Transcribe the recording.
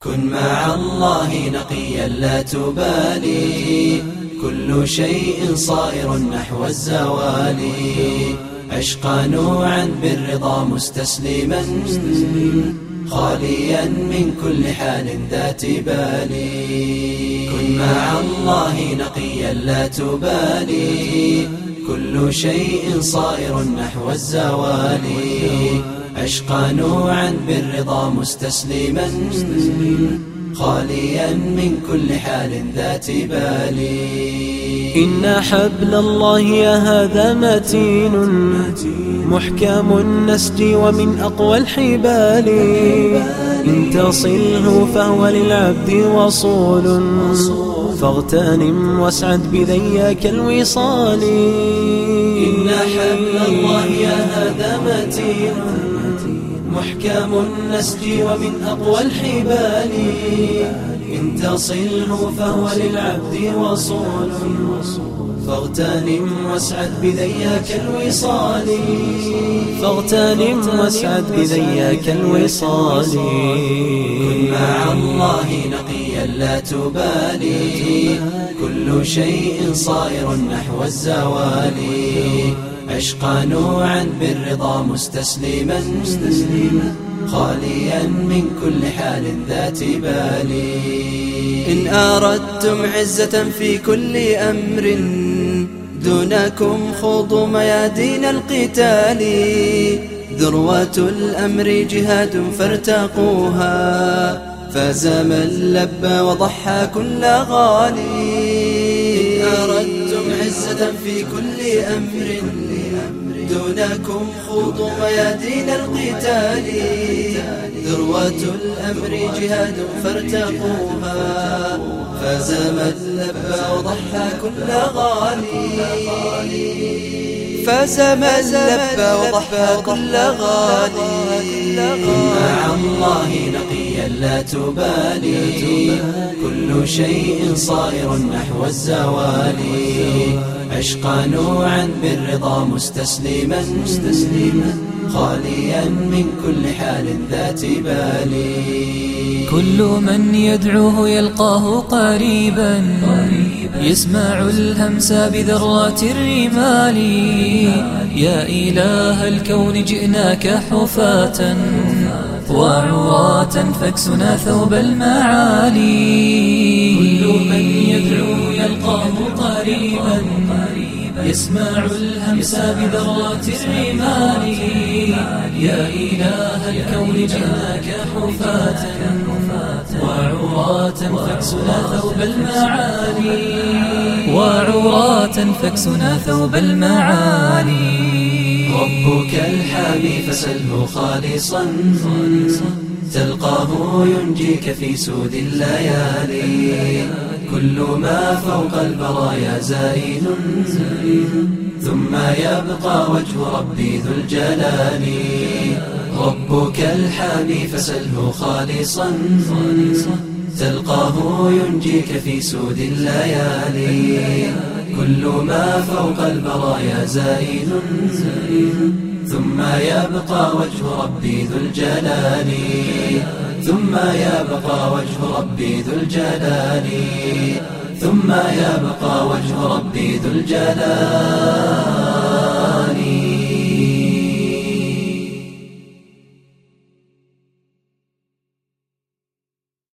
كن مع الله نقيا لا تبالي، كل شيء صائر نحو الزوال. عش قنوعا بالرضا مستسلما، خاليا من كل حال ذات بال. كن مع الله نقيا لا تبالي، كل شيء صائر نحو الزوال. عش قنوعا بالرضا مستسلما، خاليا من كل حال ذات بال. إن حبل الله هذا متين، محكم النسج ومن أقوى الحبال. إن تصله فهو للعبد وصول، فاغتنم واسعد بذياك الوصال. إن حبل الله هذا متين، محكم النسج ومن أقوى الحبال. إن تصله فهو للعبد وصول، فاغتنم واسعد بذياك الوصال. فاغتنم واسعد بذياك الوصال. كن مع الله نقيا لا تبالي، كل شيء صائر نحو الزوال. عش قنوعا بالرضا مستسلما، خاليا من كل حال ذات بال. إن أردتم عزة في كل أمر، دونكم خوضوا ميادين القتال. ذروة الأمر جهاد فارتقوها، فاز من لبى وضحى كل غالي. إن أردتم عزة في كل أمر، دونكم خوضوا ميادين القتال. ذروة الأمر جهاد فارتقوها، فاز من لبى وضحى كل غالي. فاز من لبى وضحى كل غالي. كن مع الله نقيا لا تبالي، كل شيء صائر نحو الزوال. عش قنوعا بالرضا مستسلما، خاليا من كل حال ذات بال. كل من يدعوه يلقاه قريبا، يسمع الهمس بذرات الرمال. يا إله الكون جئناك حفاة وعراة، فاكسنا ثوب المعالي. كل من يدعو يلقاه قريبا، يسمع الهمس بذرات الرمال. يا إله الكون جئناك حفاة وعراة، فاكسنا ثوب المعالي. وعراة فاكسنا ثوب المعالي. ربك الحامي فسله خالصا، تلقاه ينجيك في سود الليالي. كل ما فوق البرايا زائل، ثم يبقى وجه ربي ذو الجلال. ربك الحامي فسله خالصا، تلقاه ينجيك في سود الليالي. كل ما فوق البرايا زائل، ثم يبقى وجه ربي ذو الجلال. ثم يبقى وجه ربي ذو الجلال. ثم يبقى وجه ربي ذو الجلال.